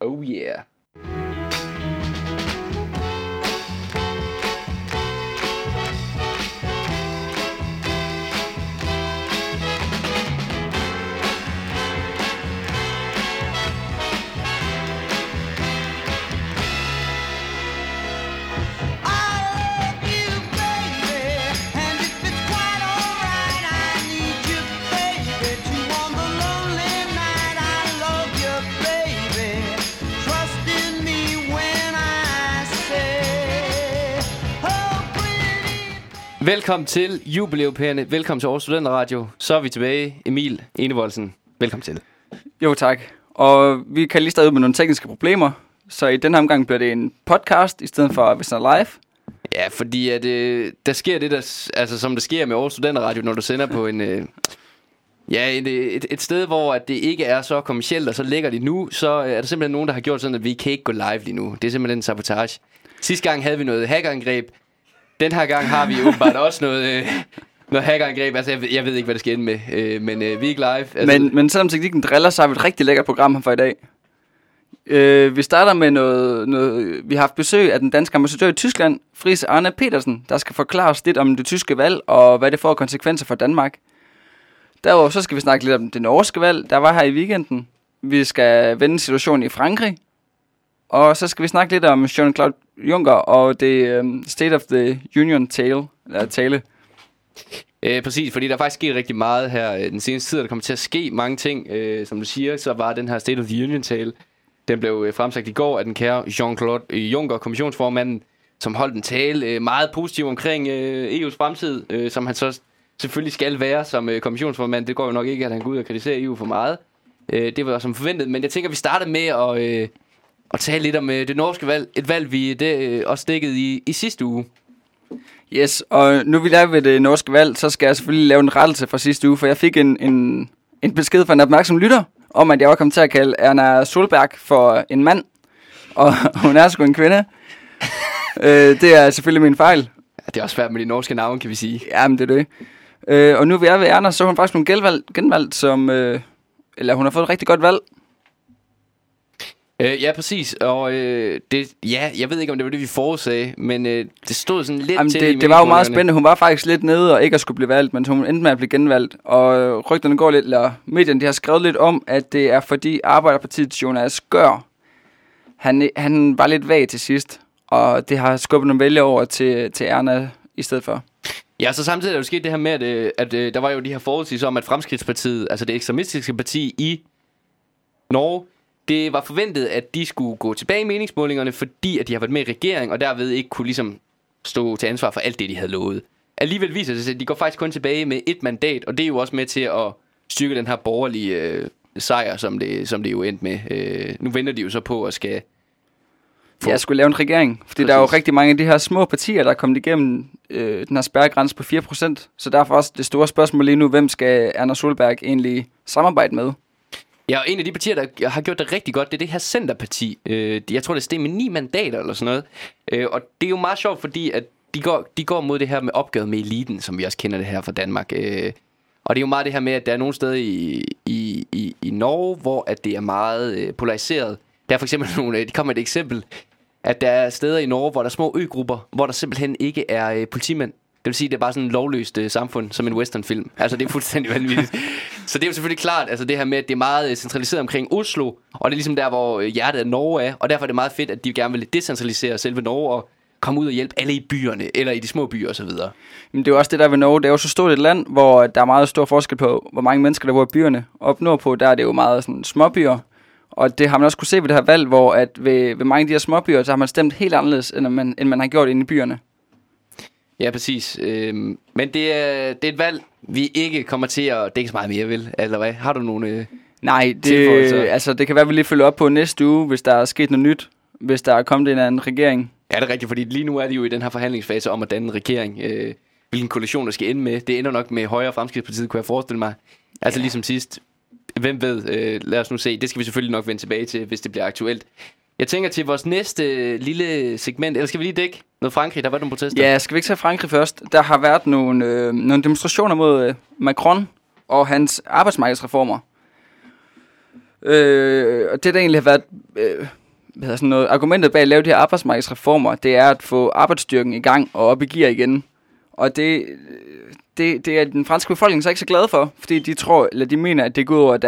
Oh yeah. Velkommen til jubilæupærerne. Velkommen til Aarhus Studenterradio. Så er vi tilbage. Emil Enevoldsen, velkommen til. Jo, tak. Og vi kan lige starte ud med nogle tekniske problemer. Så i den her omgang bliver det en podcast i stedet for hvis den er live. Ja, fordi at, der sker det, som der sker med Aarhus Studenterradio, når du sender på en... et sted, hvor at det ikke er så kommercielt, og så ligger det nu, så er der simpelthen nogen, der har gjort sådan, at vi kan ikke gå live lige nu. Det er simpelthen en sabotage. Sidste gang havde vi noget hackerangreb. Den her gang har vi åbenbart også noget hackerangreb. Altså, jeg ved ikke, hvad det skal ende med, men vi er ikke live. Altså. Men selvom teknikken driller, så har vi et rigtig lækkert program her for i dag. Vi starter med noget. Vi har haft besøg af den danske ambassadør i Tyskland, Friis Arne Petersen, der skal forklare os lidt om det tyske valg, og hvad det får konsekvenser for Danmark. Derudover så skal vi snakke lidt om det norske valg, der var her i weekenden. Vi skal vende situationen i Frankrig. Og så skal vi snakke lidt om Jean-Claude Juncker og det State of the Union tale. Præcis, fordi der er faktisk sket rigtig meget her den seneste tid. Der kommer til at ske mange ting. Som du siger, så var den her State of the Union tale, den blev fremsagt i går af den kære Jean-Claude Juncker, kommissionsformanden, som holdt en tale meget positiv omkring EU's fremtid, som han så selvfølgelig skal være som kommissionsformand. Det går jo nok ikke, at han går ud og kritiserer EU for meget. Det var som forventet, men jeg tænker, vi starter med at tale lidt om det norske valg. Et valg, vi også dækkede i sidste uge. Yes, og nu vi laver ved det norske valg, så skal jeg selvfølgelig lave en rettelse fra sidste uge, for jeg fik en besked fra en opmærksom lytter, om at jeg var kommet til at kalde Erna Solberg for en mand, og hun er sgu en kvinde. Det er selvfølgelig min fejl. Ja, det er også svært med de norske navne, kan vi sige. Jamen, det er det. Og nu vi er ved Erna, så er hun faktisk blevet genvalgt som... eller hun har fået et rigtig godt valg. Ja, præcis. Og jeg ved ikke, om det var det, vi forudsagde, men det stod sådan lidt til... Det var jo meget spændende. Hun var faktisk lidt nede og ikke at skulle blive valgt, men hun endte med at blive genvalgt. Og rygterne går lidt, eller medierne de har skrevet lidt om, at det er fordi Arbejderpartiets Jonas Gør, han var lidt vag til sidst, og det har skubbet nogle vælgere over til Erna i stedet for. Ja, så samtidig er der jo sket det her med, at der var jo de her forudsigelser om, at Fremskridtspartiet, altså det ekstremistiske parti i Norge, det var forventet, at de skulle gå tilbage i meningsmålingerne, fordi at de har været med i regering, og derved ikke kunne ligesom stå til ansvar for alt det, de havde lovet. Alligevel viser det sig, at de går faktisk kun tilbage med 1 mandat, og det er jo også med til at styrke den her borgerlige sejr, som det jo endte med. Nu venter de jo så på at skal... Jeg skulle lave en regering, fordi præcis. Der er jo rigtig mange af de her små partier, der er kommet igennem den her spærregrænse på 4%, så derfor også det store spørgsmål lige nu, hvem skal Erna Solberg egentlig samarbejde med? Ja, og en af de partier, der har gjort det rigtig godt, det er det her Centerparti. Jeg tror, det steg med 9 mandater eller sådan noget. Og det er jo meget sjovt, fordi at de går mod det her med opgøret med eliten, som vi også kender det her fra Danmark. Og det er jo meget det her med, at der er nogle steder i Norge, hvor at det er meget polariseret. Der er for eksempel de kommer et eksempel, at der er steder i Norge, hvor der er små øgrupper, hvor der simpelthen ikke er politimænd. Det vil sige, det er bare sådan et lovløst samfund, som en westernfilm. Altså, det er fuldstændig vanvittigt. Så det er jo selvfølgelig klart, altså det her med, at det er meget centraliseret omkring Oslo, og det er ligesom der, hvor hjertet af Norge er, og derfor er det meget fedt, at de gerne vil decentralisere selve Norge og komme ud og hjælpe alle i byerne, eller i de små byer osv. Men det er jo også det der ved Norge, det er jo så stort et land, hvor der er meget stor forskel på, hvor mange mennesker der bor i byerne. Op nordpå, der er det jo meget sådan småbyer, og det har man også kunne se ved det her valg, hvor at ved mange af de her småbyer, så har man stemt helt anderledes, end man har gjort inde i byerne. Ja, præcis. Men det er et valg, vi ikke kommer til at dække så meget mere, vel? Eller hvad? Har du nogle Nej, det kan være, at vi lige følger op på næste uge, hvis der er sket noget nyt, hvis der er kommet en anden regering. Ja, det er rigtigt, fordi lige nu er de jo i den her forhandlingsfase om at danne en regering. Hvilken koalition der skal ende med. Det ender nok med Højre og Fremskridtspartiet, kunne jeg forestille mig. Altså ligesom sidst. Hvem ved? Lad os nu se. Det skal vi selvfølgelig nok vende tilbage til, hvis det bliver aktuelt. Jeg tænker til vores næste lille segment. Eller skal vi lige dække noget Frankrig? Der var nogle protester. Ja, skal vi ikke tage Frankrig først? Der har været nogle demonstrationer mod Macron og hans arbejdsmarkedsreformer. Og det, der egentlig har været sådan noget, argumentet bag at lave de her arbejdsmarkedsreformer, det er at få arbejdsstyrken i gang og op i gear igen. Og det er den franske befolkning så ikke så glad for, fordi de mener, at det går over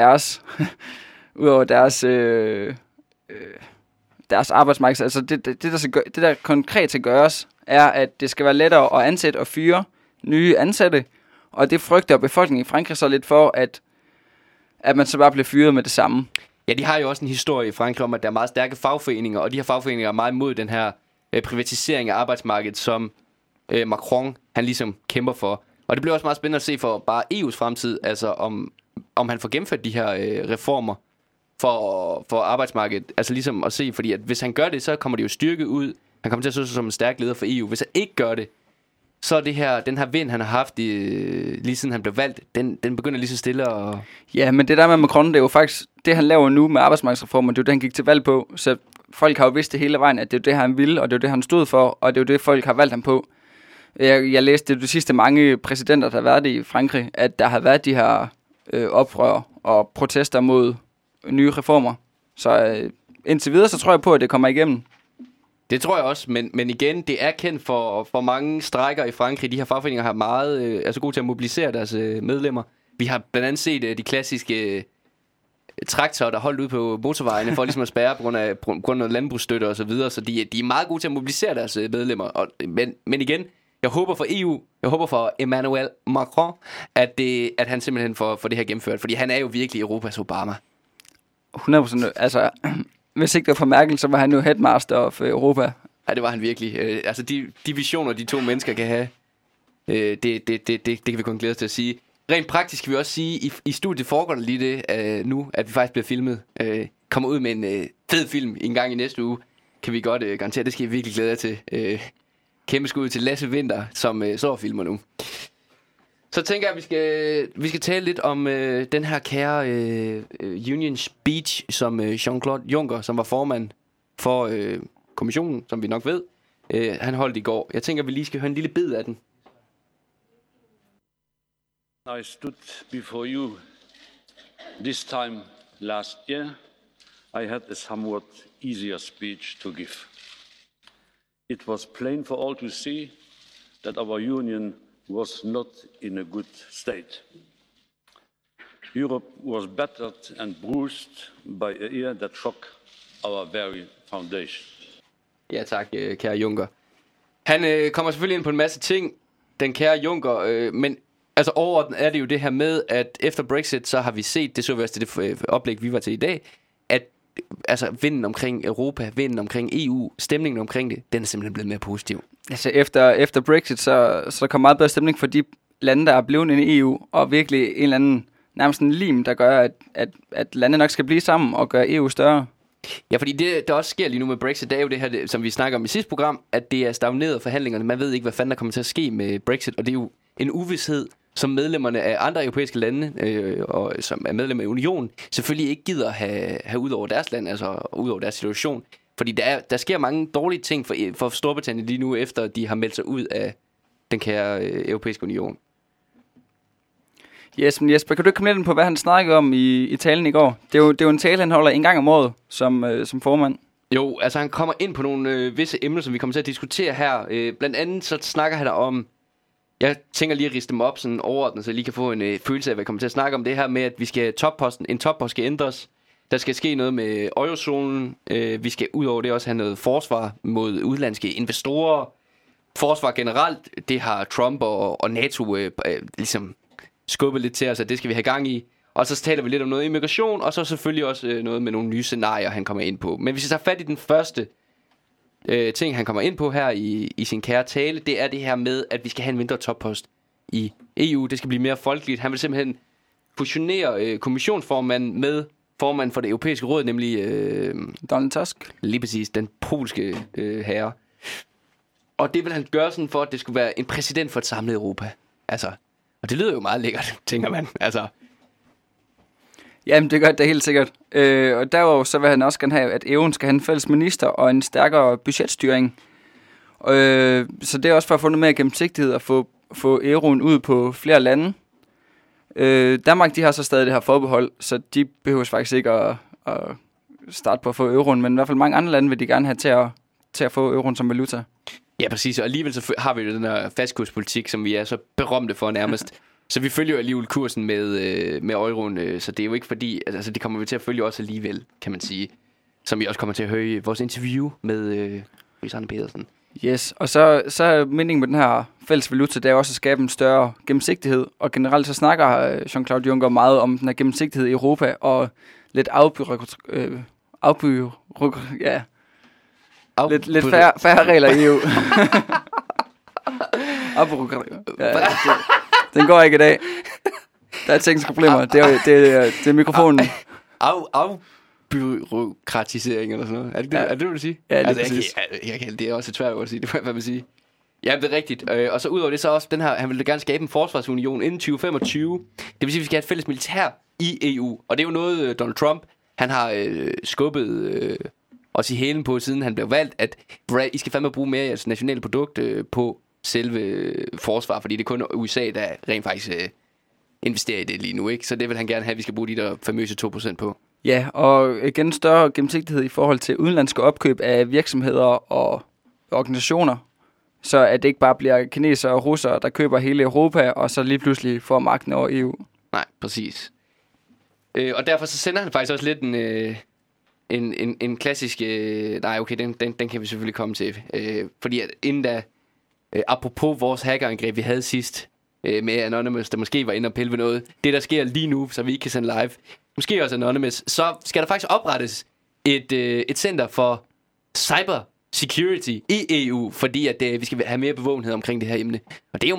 deres arbejdsmarked. Altså det der konkret skal gøres, er, at det skal være lettere at ansætte og fyre nye ansatte, og det frygter befolkningen i Frankrig så lidt for, at man så bare bliver fyret med det samme. Ja, de har jo også en historie i Frankrig om, at der er meget stærke fagforeninger, og de her fagforeninger er meget imod den her privatisering af arbejdsmarkedet, som Macron, han ligesom kæmper for. Og det bliver også meget spændende at se for bare EU's fremtid, altså om han får gennemført de her reformer for arbejdsmarkedet. Altså ligesom at se, fordi at hvis han gør det, så kommer det jo styrket ud. Han kommer til at se sig som en stærk leder for EU. Hvis han ikke gør det, så er den her vind, han har haft lige siden han blev valgt, den begynder lige så stille at... Ja, men det der med Macron, det er jo faktisk det, han laver nu med arbejdsmarkedsreformer, det er jo det, han gik til valg på. Så folk har jo vidst det hele vejen, at det er det, han ville, og det er det, han stod for, og det er jo det, folk har valgt ham på. Jeg læste det de sidste mange præsidenter, der har været i Frankrig, at der har været de her oprør og protester mod nye reformer. Så indtil videre, så tror jeg på, at det kommer igennem. Det tror jeg også, men igen, det er kendt for mange strejker i Frankrig. De her fagforeninger har meget gode til at mobilisere deres medlemmer. Vi har blandt andet set de klassiske traktorer, der holdt ud på motorvejene for ligesom at spærre på grund af landbrugsstøtte og så videre. Så de er meget gode til at mobilisere deres medlemmer. Men igen, jeg håber for EU, jeg håber for Emmanuel Macron, at han simpelthen får det her gennemført. Fordi han er jo virkelig Europas Obama. 100%. Altså, hvis ikke det var for Merkel, så var han jo headmaster of Europa. Ja, det var han virkelig. Altså, de visioner, de to mennesker kan have, det kan vi kun glæde os til at sige. Rent praktisk kan vi også sige, i studiet foregår der lige det nu, at vi faktisk bliver filmet. Kommer ud med en fed film en gang i næste uge, kan vi godt garantere. Det skal jeg virkelig glæde jer til. Kæmpe skud til Lasse Winther, som så og filmer nu. Så tænker jeg, at vi skal tale lidt om den her kære Union Speech, som Jean-Claude Juncker, som var formand for kommissionen, som vi nok ved, han holdt i går. Jeg tænker, at vi lige skal høre en lille bid af den. I stood before you this time last year. I had a somewhat easier speech to give. It was plain for all to see that our union was not in a good state. Europe was battered and bruised by a year that shocked our very foundation. Ja tak, kære Juncker. Han kommer selvfølgelig ind på en masse ting, den kære Juncker, men altså overordnet er det jo det her med, at efter Brexit, så har vi set, det så vi også til det oplæg, vi var til i dag, at altså vinden omkring Europa, vinden omkring EU, stemningen omkring det, den er simpelthen blevet mere positiv. Altså efter Brexit, så kommer meget bedre stemning for de lande, der er blevet inde i EU, og virkelig en eller anden, nærmest en lim, der gør, at lande nok skal blive sammen og gøre EU større. Ja, fordi det, der også sker lige nu med Brexit, det er jo det her, som vi snakker om i sidste program, at det er stagneret forhandlingerne. Man ved ikke, hvad fanden der kommer til at ske med Brexit, og det er jo en uvished, som medlemmerne af andre europæiske lande, og som er medlemmer af unionen, selvfølgelig ikke gider have ud over deres land, altså ud over deres situation. Fordi der sker mange dårlige ting for Storbritannien lige nu, efter de har meldt sig ud af den kære europæiske union. Yes, men Jesper, kan du ikke komme lidt på, hvad han snakkede om i talen i går? Det er jo en tale, han holder en gang om året som formand. Jo, altså han kommer ind på nogle visse emner, som vi kommer til at diskutere her. Blandt andet så snakker han om, jeg tænker lige at riste dem op sådan overordnet, så jeg lige kan få en følelse af, hvad jeg kommer til at snakke om. Det her med, at vi skal en toppost skal ændres. Der skal ske noget med eurozonen. Vi skal ud over det også have noget forsvar mod udlandske investorer. Forsvar generelt, det har Trump og NATO ligesom skubbet lidt til os, at det skal vi have gang i. Og så taler vi lidt om noget immigration, og så selvfølgelig også noget med nogle nye scenarier, han kommer ind på. Men hvis vi tager fat i den første ting, han kommer ind på her i sin kære tale, det er det her med, at vi skal have en mindre toppost i EU. Det skal blive mere folkeligt. Han vil simpelthen fusionere kommissionsformanden med formanden for det europæiske råd, nemlig Donald Tusk. Lige præcis, den polske herre. Og det vil han gøre sådan for, at det skulle være en præsident for et samlet Europa. Altså, og det lyder jo meget lækkert, tænker man. Altså. Jamen, det gør det helt sikkert. Og derudover så vil han også gerne have, at EU'en skal have en fælles minister og en stærkere budgetstyring. Så det er også for at få noget mere gennemsigtighed og få euroen ud på flere lande. Danmark, de har så stadig det her forbehold, så de behøver faktisk ikke at starte på at få euroen, men i hvert fald mange andre lande vil de gerne have til at få euroen som valuta. Ja, præcis. Og alligevel så har vi jo den her fastkurspolitik, som vi er så berømte for nærmest. Så vi følger jo alligevel kursen med euroen, så det er jo ikke fordi, altså det kommer vi til at følge også alligevel, kan man sige. Som vi også kommer til at høre i vores interview med Arne Pedersen. Yes, og så er meningen med den her fælles valuta, det er også at skabe en større gennemsigtighed. Og generelt så snakker Jean-Claude Juncker meget om den her gennemsigtighed i Europa, og lidt lidt færre regler i EU. Den går ikke i dag. Der er tekniske problemer. Det er mikrofonen. Afbyråkratisering eller sådan noget. Er det det, du vil sige? Ja, det er præcis. Det er også et svært ord at sige, det må jeg vil sige. Ja, det er rigtigt. Og så udover det, så også den her, han ville gerne skabe en forsvarsunion inden 2025. Det vil sige, at vi skal have et fælles militær i EU. Og det er jo noget, Donald Trump, han har skubbet os i hælen på, siden han blev valgt, at I skal fandme bruge mere af jeres nationale produkt på selve forsvar, fordi det er kun USA, der rent faktisk investerer i det lige nu, ikke? Så det vil han gerne have, at vi skal bruge de der famøse 2% på. Ja, og igen større gennemsigtighed i forhold til udenlandske opkøb af virksomheder og organisationer, så at det ikke bare bliver kinesere og russere, der køber hele Europa, og så lige pludselig får magten over EU. Nej, præcis. Og derfor så sender han faktisk også lidt en klassisk... nej, okay, den kan vi selvfølgelig komme til. Fordi at inden da, apropos vores hackerangreb, vi havde sidst, med Anonymous, der måske var inde og pille ved noget, det der sker lige nu, så vi ikke kan sende live, måske også Anonymous, så skal der faktisk oprettes et center for cyber security i EU, fordi at vi skal have mere bevågenhed omkring det her emne. Og det er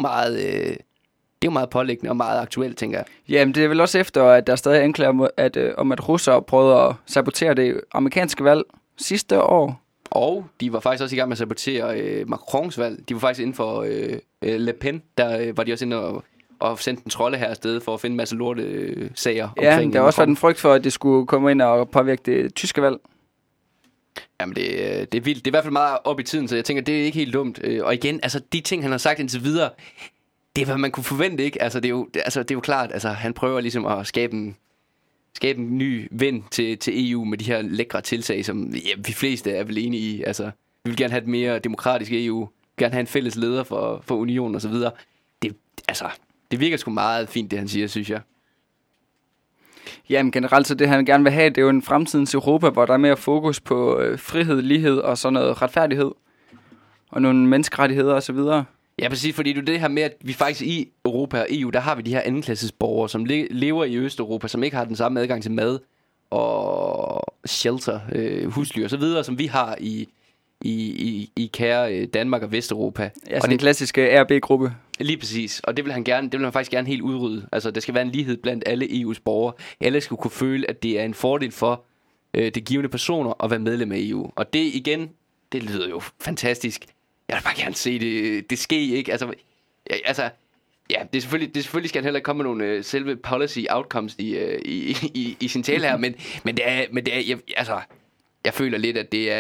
jo meget påliggende og meget aktuelt, tænker jeg. Jamen, det er vel også efter, at der stadig anklager om, at russere prøvede at sabotere det amerikanske valg sidste år. Og de var faktisk også i gang med at sabotere Macrons valg. De var faktisk inden for Le Pen, der var de også inde og sendte en trolde her afsted for at finde en masse lorte sager. Ja, der har også været en frygt for, at det skulle komme ind og påvirke det tyske valg. Jamen, det er vildt. Det er i hvert fald meget op i tiden, så jeg tænker, det er ikke helt dumt. Og igen, altså de ting, han har sagt indtil videre, det er, hvad man kunne forvente, ikke? Altså, det er jo klart, altså han prøver ligesom at skabe en ny vind til EU med de her lækre tiltag, som vi fleste er vel enige i. Altså, vi vil gerne have et mere demokratisk EU, gerne have en fælles leder for unionen og så videre. Det virker sgu meget fint, det han siger, synes jeg. Jamen generelt så det han gerne vil have, det er jo en fremtidens Europa, hvor der er mere fokus på frihed, lighed og sådan noget retfærdighed. Og nogle menneskerettigheder og så videre. Ja, præcis, fordi det her med, at vi faktisk i Europa og EU, der har vi de her andenklasses borgere, som lever i Østeuropa, som ikke har den samme adgang til mad og shelter, husly og så videre, som vi har i kære Danmark og Vesteuropa. Ja, sådan den klassiske RB-gruppe. Lige præcis, og det vil han faktisk gerne helt udrydde. Altså, der skal være en lighed blandt alle EU's borgere. Alle skal kunne føle, at det er en fordel for de givende personer at være medlem af EU. Og det igen, det lyder jo fantastisk. Jeg vil bare gerne se det ske, ikke? Ja, det er selvfølgelig skal han heller ikke komme med nogle selve policy outcomes i sin tale her, men jeg føler lidt, at det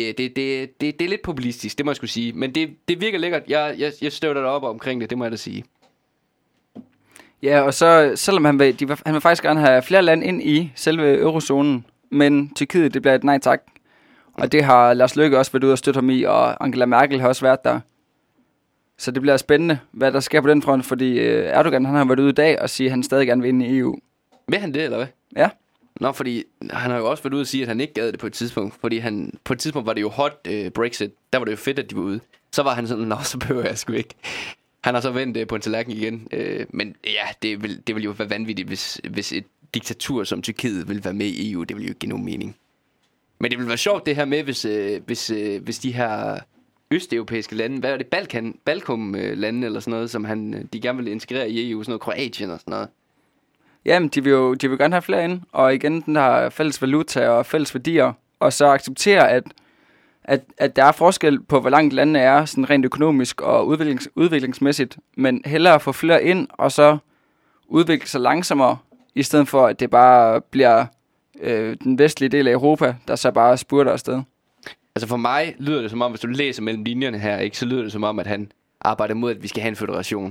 er lidt populistisk, det må jeg skulle sige. Men det virker lækkert. Jeg støtter dig op omkring det må jeg da sige. Ja, og så selvom han vil faktisk gerne have flere lande ind i selve eurozonen, men Tyrkiet, det bliver et nej tak. Og det har Lars Løkke også været ude og støtte ham i, og Angela Merkel har også været der. Så det bliver spændende, hvad der sker på den front, fordi Erdogan han har været ude i dag og sige, at han stadig gerne vil ind i EU. Vil han det, eller hvad? Ja. Nå, fordi han har jo også været ude og sige, at han ikke gad det på et tidspunkt. Fordi på et tidspunkt var det jo hot Brexit. Der var det jo fedt, at de var ude. Så var han sådan, nå, så behøver jeg sgu ikke. Han har så vendt på en tallerken igen. Men ja, det vil jo være vanvittigt, hvis et diktatur som Tyrkiet vil være med i EU. Det vil jo ikke give nogen mening. Men det vil være sjovt det her med, hvis de her østeuropæiske lande, hvad er det, Balkan-lande eller sådan noget, som de gerne vil integrere i EU, sådan noget Kroatien og sådan noget. Jamen, de vil gerne have flere ind, og igen den der fælles valuta og fælles værdier, og så acceptere, at der er forskel på, hvor langt landene er, sådan rent økonomisk og udviklingsmæssigt, men hellere få flere ind, og så udvikle sig langsommere, i stedet for, at det bare bliver den vestlige del af Europa, der så bare spurter afsted. Altså for mig lyder det som om, hvis du læser mellem linjerne her, ikke, så lyder det som om, at han arbejder mod, at vi skal have en føderation.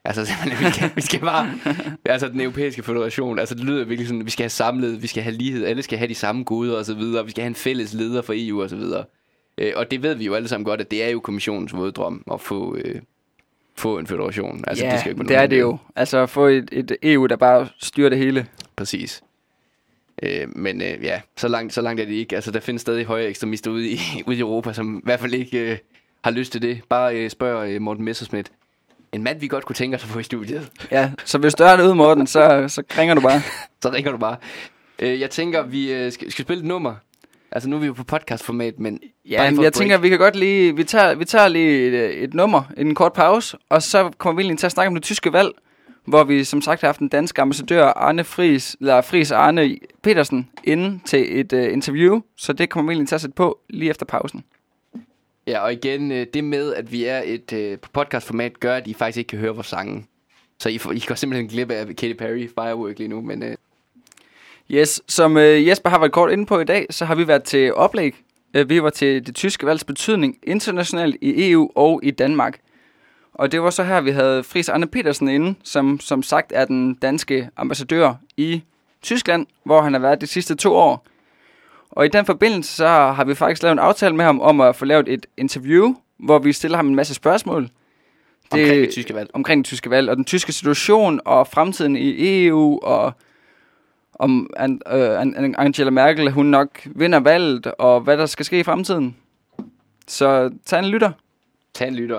Altså, vi skal bare... Altså, den europæiske federation, altså, det lyder virkelig sådan, vi skal have samlet, vi skal have lighed, alle skal have de samme goder og så videre, vi skal have en fælles leder for EU og så videre. Og det ved vi jo alle sammen godt, at det er jo kommissionens våddrøm at få en federation. Altså, ja, det skal ikke det er det jo. Altså, at få et EU, der bare styrer det hele. Præcis. Men ja, så langt er det ikke. Altså, der findes stadig højere ekstremister ude i Europa, som i hvert fald ikke har lyst til det. Bare spørg Morten Messerschmidt. En mand, vi godt kunne tænke os at få i studiet. Ja, så hvis du er derude, Morten, så ringer du bare. Så ringer du bare. Jeg tænker, vi skal spille et nummer. Altså, nu er vi jo på podcastformat, men... Ja, men jeg tænker, vi kan godt lige... Vi tager lige et nummer, en kort pause, og så kommer vi lige til at snakke om det tyske valg, hvor vi som sagt har haft den danske ambassadør Friis Arne Petersen inde til et interview, så det kommer vi lige til at sætte på lige efter pausen. Ja, og igen, det med, at vi er et podcastformat, gør, at I faktisk ikke kan høre vores sange. Så I går simpelthen glip af Katy Perry Firework lige nu, men... Yes, som Jesper har været kort inde på i dag, så har vi været til oplæg. Vi var til det tyske valgs betydning internationalt i EU og i Danmark. Og det var så her, vi havde Friis Arne Petersen inde, som sagt er den danske ambassadør i Tyskland, hvor han har været de sidste 2 år. Og i den forbindelse, så har vi faktisk lavet en aftale med ham om at få lavet et interview, hvor vi stiller ham en masse spørgsmål. Omkring det tyske valg. Omkring det tyske valg, og den tyske situation, og fremtiden i EU, og om Angela Merkel, hun nok vinder valget, og hvad der skal ske i fremtiden. Så tag en lytter.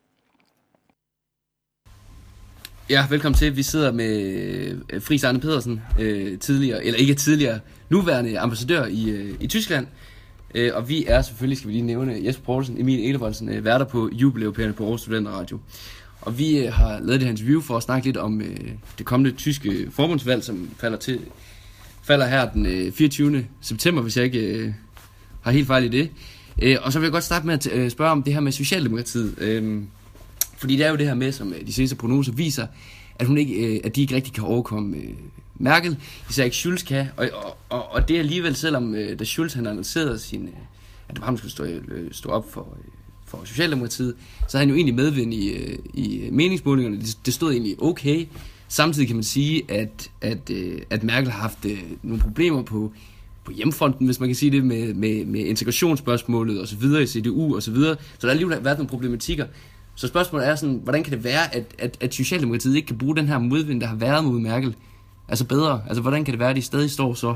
Ja, velkommen til. Vi sidder med Friis Arne Petersen, nuværende ambassadør i Tyskland. Og vi er selvfølgelig, skal vi lige nævne, Jesper Poulsen, Emil Elevoldsen, værter på jubeleuropæerne på Aarhus Studenterradio. Og vi har lavet det her interview for at snakke lidt om det kommende tyske forbundsvalg, som falder her den 24. september, hvis jeg ikke har helt fejl i det. Og så vil jeg godt starte med at spørge om det her med Socialdemokratiet. Fordi det er jo det her med, som de seneste prognoser viser, at at de ikke rigtig kan overkomme Merkel. Især ikke Schulz kan. Og det er alligevel, selvom da Schulz han annoncerede at det var ham, der skulle stå op for Socialdemokratiet, så havde han jo egentlig medvind i meningsmålingerne. Det stod egentlig okay. Samtidig kan man sige, at Merkel har haft nogle problemer på hjemmefronten, hvis man kan sige det, med integrationsspørgsmålet og så videre i CDU og så videre. Så der har alligevel været nogle problematikker. Så spørgsmålet er sådan, hvordan kan det være, at Socialdemokratiet ikke kan bruge den her modvind, der har været mod Merkel, altså bedre? Altså, hvordan kan det være, at de stadig står så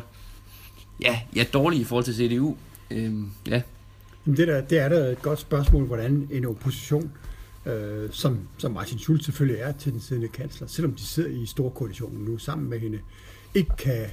dårlige i forhold til CDU? Ja. Det er da et godt spørgsmål, hvordan en opposition, som Martin Schulz selvfølgelig er til den siddende kansler, selvom de sidder i storkoalitionen nu sammen med hende, ikke kan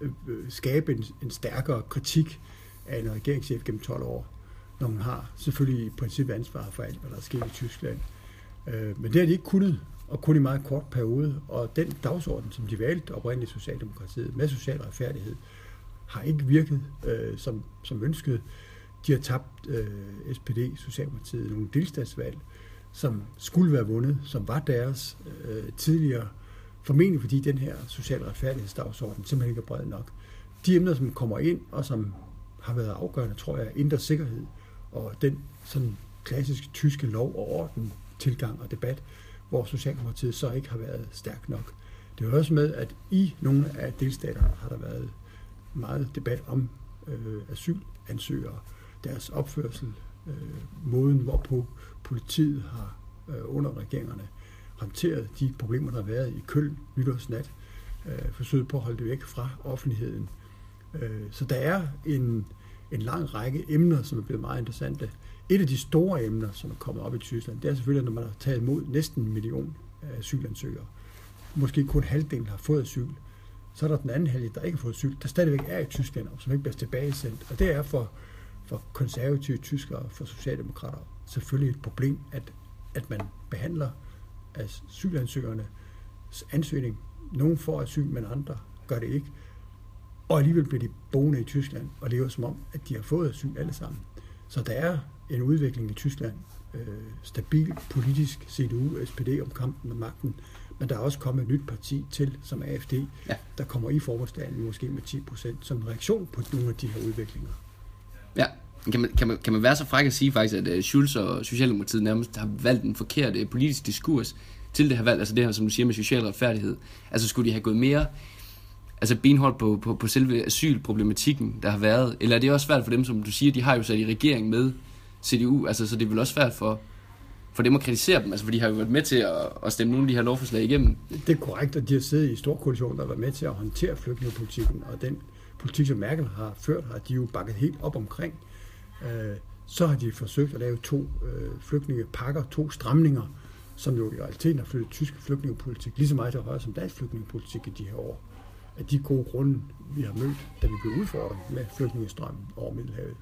skabe en stærkere kritik af en regeringschef gennem 12 år, når man har selvfølgelig i princippet ansvar for alt, hvad der er sket i Tyskland. Men det har de ikke kunnet, og kun i meget kort periode, og den dagsorden, som de valgte oprindeligt Socialdemokratiet med social retfærdighed, har ikke virket som ønsket. De har tabt SPD, Socialdemokratiet, nogle delstatsvalg, som skulle være vundet, som var deres tidligere, formentlig fordi den her social retfærdighedsdagsorden simpelthen ikke er bred nok. De emner, som kommer ind, og som har været afgørende, tror jeg, indre sikkerhed, og den sådan klassiske tyske lov og orden tilgang og debat, hvor Socialdemokratiet så ikke har været stærk nok. Det er også med, at i nogle af delstaterne har der været meget debat om asylansøgere, deres opførsel, måden hvorpå politiet har under regeringerne håndteret de problemer, der har været i Køln nytårsnat, forsøget på at holde det væk fra offentligheden. Så der er en lang række emner, som er blevet meget interessante. Et af de store emner, som er kommet op i Tyskland, det er selvfølgelig, når man har taget imod næsten 1 million asylansøgere. Måske kun halvdelen har fået asyl. Så er der den anden halvdel, der ikke har fået asyl, der stadigvæk er i Tyskland, og som ikke bliver tilbagesendt. Og det er for konservative tyskere og for socialdemokrater selvfølgelig et problem, at man behandler asylansøgernes ansøgning. Nogle får asyl, men andre gør det ikke. Og alligevel bliver de boende i Tyskland og lever som om, at de har fået asyl alle sammen. Så der er en udvikling i Tyskland, stabil politisk CDU, SPD om kampen og magten, men der er også kommet et nyt parti til, som AFD, der kommer i forbundsdagen måske med 10% som en reaktion på nogle af de her udviklinger. Ja, kan man være så fræk at sige faktisk, at Schulz og Socialdemokratiet nærmest har valgt en forkert politisk diskurs? til det her valg, altså det her, som du siger, med social retfærdighed. Altså skulle de have gået mere benholdt på selve asylproblematikken, der har været, eller er det også svært for dem, som du siger, de har jo sat i regering med CDU, altså så det er vel også svært for dem at kritisere dem, altså for de har jo været med til at stemme nogle af de her lovforslag igennem. Det er korrekt, at de har siddet i stor koalition, der har været med til at håndtere flygtningepolitikken, og den politik, som Merkel har ført, har de jo bakket helt op omkring. Så har de forsøgt at lave 2 flygtningepakker, 2 stramninger, som jo i realiteten har flyttet tysk flygtningepolitik lige så meget til højre som dansk flygtningepolitik i de her år. Af de gode grunde, vi har mødt, da vi blev udfordret med flygtningestrømmen over Middelhavet.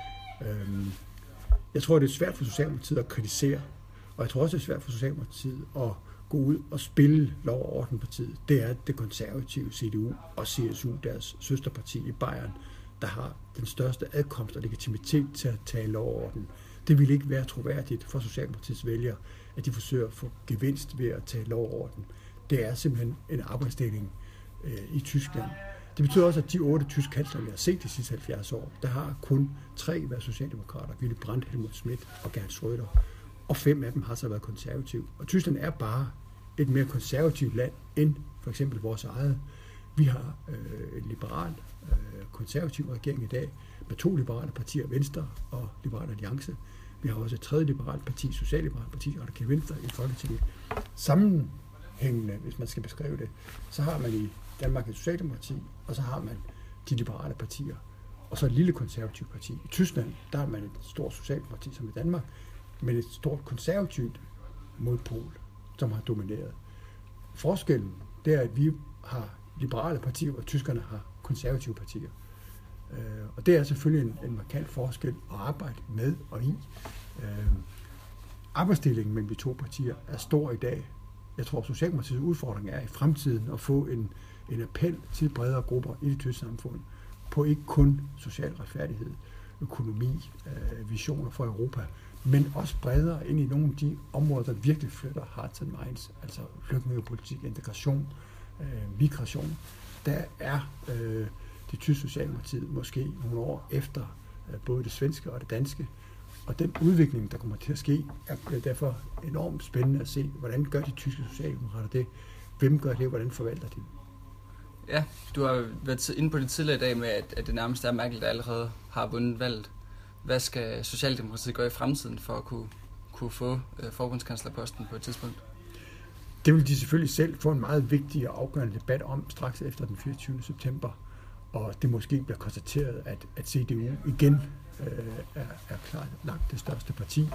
Jeg tror, det er svært for Socialdemokratiet at kritisere, og jeg tror også, det er svært for Socialdemokratiet at gå ud og spille lov- og ordenpartiet. Det er det konservative CDU og CSU, deres søsterparti i Bayern, der har den største adkomst og legitimitet til at tage lov og orden. Det vil ikke være troværdigt for Socialdemokratiets vælgere, at de forsøger at få gevinst ved at tage lov og orden. Det er simpelthen en arbejdsdeling i Tyskland. Det betyder også, at de 8 tyske kansler, vi har set de sidste 70 år, der har kun 3 været socialdemokrater, Willy Brandt, Helmut Schmidt og Gerhard Schröder, og 5 af dem har så været konservative. Og Tyskland er bare et mere konservativt land end for eksempel vores eget. Vi har en liberal, konservativ regering i dag med 2 liberale partier, Venstre og Liberal Alliance. Vi har også et 3. liberalt parti, Socialliberalt parti, og der kan Venstre i Folketinget. Sammenhængende, hvis man skal beskrive det, så har man i Danmark et socialdemokrati, og så har man de liberale partier, og så et lille konservativt parti. I Tyskland, der har man et stort socialdemokrati som i Danmark, men et stort konservativt modpol, som har domineret. Forskellen, det er, at vi har liberale partier, og tyskerne har konservative partier. Og det er selvfølgelig en markant forskel at arbejde med og i. Arbejdsdelingen mellem de 2 partier er stor i dag. Jeg tror, at Socialdemokratiets udfordring er i fremtiden at få en appel til bredere grupper i det tyske samfund på ikke kun social retfærdighed, økonomi, visioner for Europa, men også bredere ind i nogle af de områder, der virkelig flytter hearts and minds, altså flygtningepolitik, integration, migration. Der er det tyske Socialdemokratiet måske nogle år efter både det svenske og det danske, og den udvikling, der kommer til at ske, er derfor enormt spændende at se, hvordan gør de tyske socialdemokrater det, hvem gør det, hvordan forvalter de. Ja, du har været inde på det tidligere i dag med, at det nærmest er Merkel, der allerede har vundet valget. Hvad skal Socialdemokratiet gøre i fremtiden for at kunne få forbundskanslerposten på et tidspunkt? Det vil de selvfølgelig selv få en meget vigtig og afgørende debat om straks efter den 24. september. Og det måske bliver konstateret, at CDU igen er klart langt det største parti.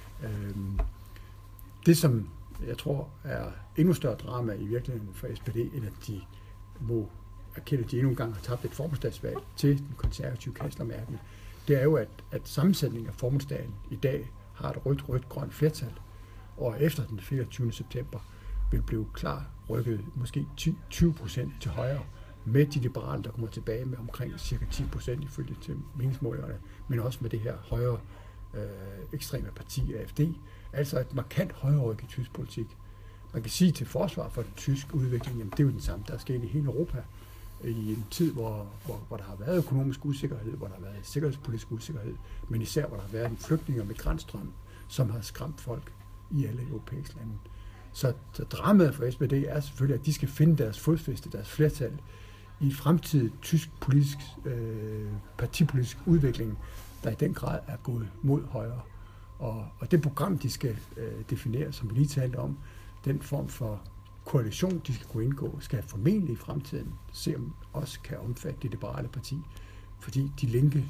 Det, som jeg tror er endnu større drama i virkeligheden for SPD, end at de må erkende, at de endnu en gang har tabt et forbundsdagsvalg til den konservative kansler Merkel, det er jo, at sammensætningen af forbundsdagen i dag har et rødt-grønt flertal, og efter den 24. september vil blive klar rykket måske 20% til højre, med de liberale, der kommer tilbage med omkring cirka 10% ifølge til meningsmålerne, men også med det her højre ekstreme parti AfD, altså et markant højreryk i tysk politik. Man kan sige til forsvar for den tyske udvikling, jamen det er jo den samme, der er sket i hele Europa i en tid, hvor der har været økonomisk usikkerhed, hvor der har været sikkerhedspolitisk usikkerhed, men især hvor der har været en flygtning- og migrantstrøm, som har skræmt folk i alle europæiske lande. Så dramaet for SPD er selvfølgelig, at de skal finde deres fodfæste, deres flertal i fremtidig tysk politisk, partipolitisk udvikling, der i den grad er gået mod højre. Og det program, de skal definere, som vi lige talte om, den form for koalition, de skal kunne indgå, skal formentlig i fremtiden se, om også kan omfatte det liberale parti, fordi de Linke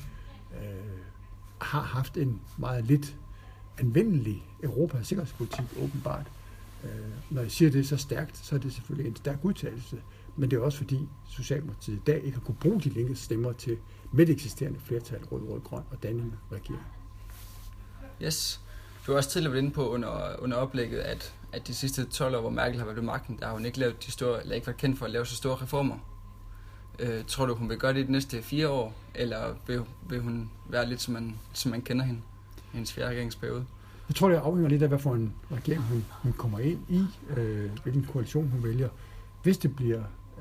har haft en meget lidt anvendelig Europa- og sikkerhedspolitik, åbenbart. Når jeg siger det så stærkt, så er det selvfølgelig en stærk udtalelse, men det er også fordi Socialdemokratiet i dag ikke har kunne bruge de Linkes stemmer til med det eksisterende flertal rød-grøn og danne en regering. Yes. Du har også tidligere været inde på under oplægget, at de sidste 12 år, hvor Merkel har været ved magten, der har hun ikke lavet ikke været kendt for at lave så store reformer. Tror du, hun vil gøre det i de næste 4 år, eller vil hun være lidt, som man kender hende i hendes 4. regeringsperiode? Jeg tror, det afhænger lidt af, hvad for en regering hun kommer ind i, hvilken koalition hun vælger. Hvis det bliver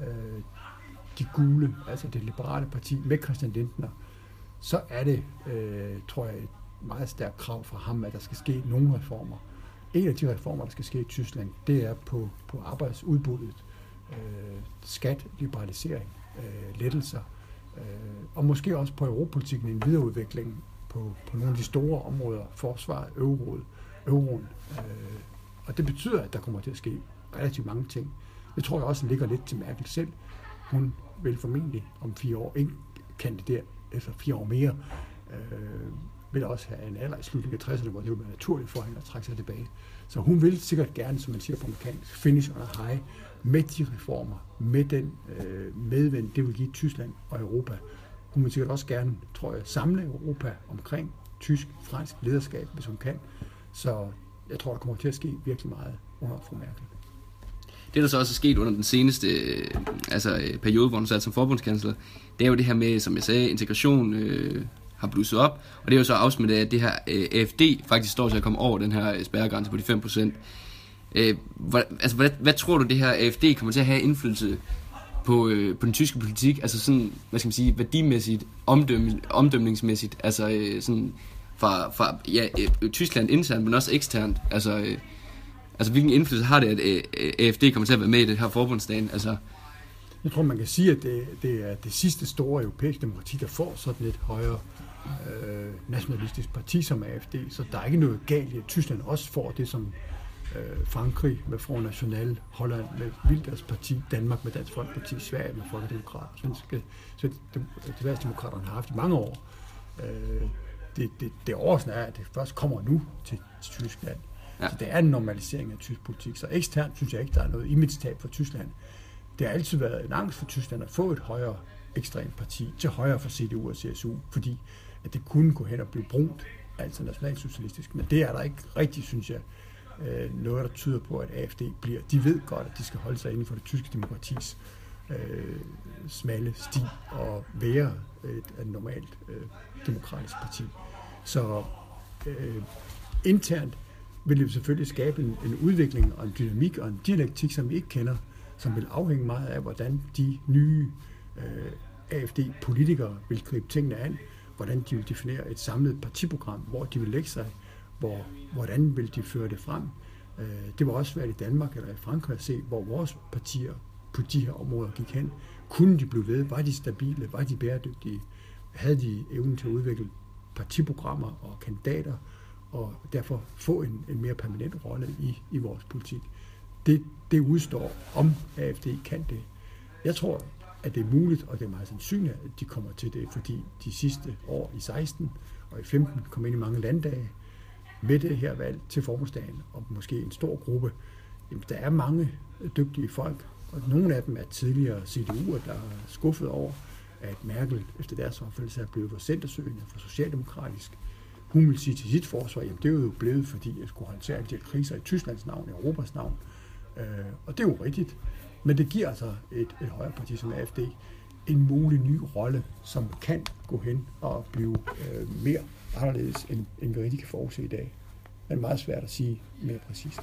de gule, altså det liberale parti med Christian Lindner, så er det, tror jeg, et meget stærkt krav fra ham, at der skal ske nogle reformer. en af de reformer, der skal ske i Tyskland, det er på arbejdsudbuddet, skat, liberalisering, lettelser, og måske også på europolitikken en videreudvikling på nogle af de store områder, forsvar, euroen. Og det betyder, at der kommer til at ske relativt mange ting. Det tror jeg også ligger lidt til Merkel selv. Hun vil formentlig om 4 år ikke kandidere efter 4 år mere, vil også have en alder i slutningen af 60'erne, hvor det vil være naturligt for hende at trække sig tilbage. Så hun vil sikkert gerne, som man siger på amerikansk, finish on a high med de reformer, med den medvind, det vil give Tyskland og Europa. Hun vil sikkert også gerne, tror jeg, samle Europa omkring tysk, fransk lederskab, hvis hun kan. Så jeg tror, der kommer til at ske virkelig meget under fru Merkel. Det, der så også er sket under den seneste periode, hvor hun sad som forbundskansler, det er jo det her med, som jeg sagde, integration har blusset op, og det er jo så afsmittet af, at det her AFD faktisk står til at komme over den her spærregrænse på de 5%. Hvad tror du, det her AFD kommer til at have indflydelse på den tyske politik, altså sådan, hvad skal man sige, værdimæssigt, omdømningsmæssigt, altså sådan fra Tyskland internt, men også eksternt, altså hvilken indflydelse har det, at AFD kommer til at være med i det her forbundsdagen, altså? Jeg tror, man kan sige, at det er det sidste store europæiske demokrati, der får sådan et højere nationalistisk parti som AFD, så der er ikke noget galt i, at Tyskland også får det, som Frankrig med Front National, Holland med Wilders parti, Danmark med Dansk Folkeparti, Sverige med Folkedemokraterne, Demokraterne har haft i mange år. Det overraskende er, at det først kommer nu til Tyskland. Ja. Så det er en normalisering af tysk politik. Så eksternt synes jeg ikke, der er noget image-tab for Tyskland. Det har altid været en angst for Tyskland at få et højere ekstremt parti til højre for CDU og CSU, fordi at det kunne gå hen og blive brunt, altså nationalsocialistisk. Men det er der ikke rigtig, synes jeg, noget, der tyder på, at AFD bliver. De ved godt, at de skal holde sig inden for det tyske demokratis smalle sti og være et normalt demokratisk parti. Så internt vil det selvfølgelig skabe en udvikling og en dynamik og en dialektik, som vi ikke kender, som vil afhænge meget af, hvordan de nye AFD-politikere vil gribe tingene an, hvordan de vil definere et samlet partiprogram, hvor de vil lægge sig, hvordan vil de føre det frem. Det var også svært i Danmark eller i Frankrig at se, hvor vores partier på de her områder gik hen. Kunne de blive ved? Var de stabile? Var de bæredygtige? Havde de evnen til at udvikle partiprogrammer og kandidater, og derfor få en mere permanent rolle i vores politik? Det udstår, om AFD kan det. Jeg tror, at det er muligt, og det er meget sandsynligt, at de kommer til det, fordi de sidste år i 16 og i 15 kom ind i mange landdage med det her valg til forbundsdagen, og måske en stor gruppe. Jamen, der er mange dygtige folk, og nogle af dem er tidligere CDU'er, der er skuffet over, at Merkel efter deres opfattelse er blevet for centersøgende, for socialdemokratisk. Hun vil sige til sit forsvar, jamen det er jo blevet, fordi jeg skulle håndtere alle de her kriser i Tysklands navn, i Europas navn. Og det er jo rigtigt. Men det giver altså et højre parti som AFD en mulig ny rolle, som kan gå hen og blive mere anderledes, end vi rigtig kan forudse i dag. Men meget svært at sige mere præcist.